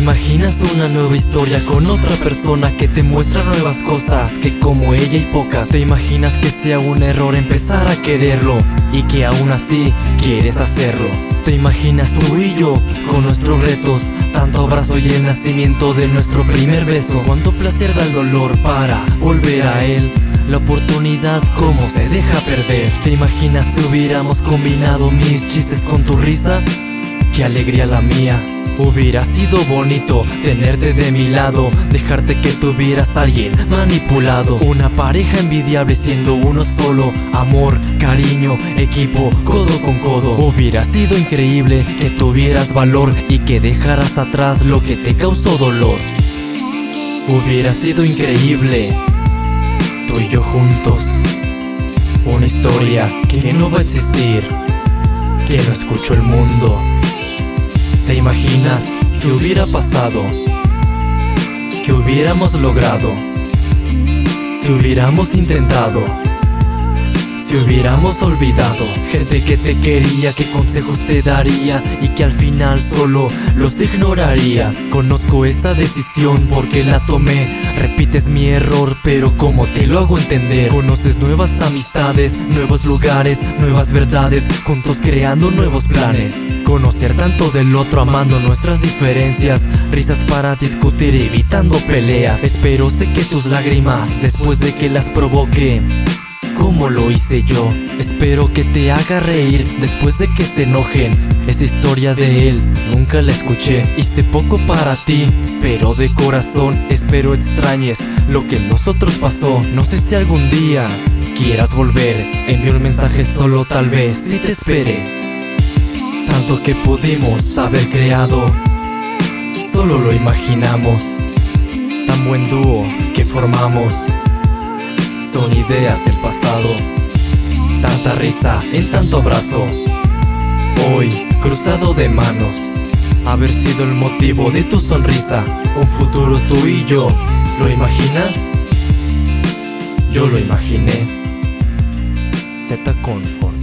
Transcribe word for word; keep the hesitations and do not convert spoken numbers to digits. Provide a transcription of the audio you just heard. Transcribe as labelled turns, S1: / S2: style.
S1: imaginas una nueva historia con otra persona que te muestra nuevas cosas que como ella hay pocas. Te imaginas que sea un error empezar a quererlo y que aún así quieres hacerlo. Te imaginas tú y yo con nuestros retos, tanto abrazo y el nacimiento de nuestro primer beso. Cuánto placer da el dolor para volver a él, la oportunidad como se deja perder. Te imaginas si hubiéramos combinado mis chistes con tu risa, qué alegría la mía. Hubiera sido bonito tenerte de mi lado, dejarte que tuvieras a alguien manipulado. Una pareja envidiable siendo uno solo, amor, cariño, equipo, codo con codo. Hubiera sido increíble que tuvieras valor y que dejaras atrás lo que te causó dolor. Hubiera sido increíble tú y yo juntos, una historia que no va a existir, que no escuchó el mundo. ¿Te imaginas qué hubiera pasado? ¿Qué hubiéramos logrado? Si hubiéramos intentado, si hubiéramos olvidado. Gente que te quería, qué consejos te daría y que al final solo los ignorarías. Conozco esa decisión porque la tomé. Repites mi error, pero ¿cómo te lo hago entender? Conoces nuevas amistades, nuevos lugares, nuevas verdades, juntos creando nuevos planes. Conocer tanto del otro, amando nuestras diferencias, risas para discutir, evitando peleas. Espero sé que tus lágrimas, después de que las provoque, como lo hice yo. Espero que te haga reír después de que se enojen. Esa historia de él nunca la escuché. Hice poco para ti, pero de corazón espero extrañes lo que en nosotros pasó. No sé si algún día quieras volver. Envío un mensaje solo, tal vez si te espere. Tanto que pudimos haber creado, solo lo imaginamos. Tan buen dúo que formamos, son ideas del pasado. Tanta risa en tanto abrazo, hoy cruzado de manos. Haber sido el motivo de tu sonrisa, un futuro tú y yo. ¿Lo imaginas? Yo lo imaginé. Z Confort.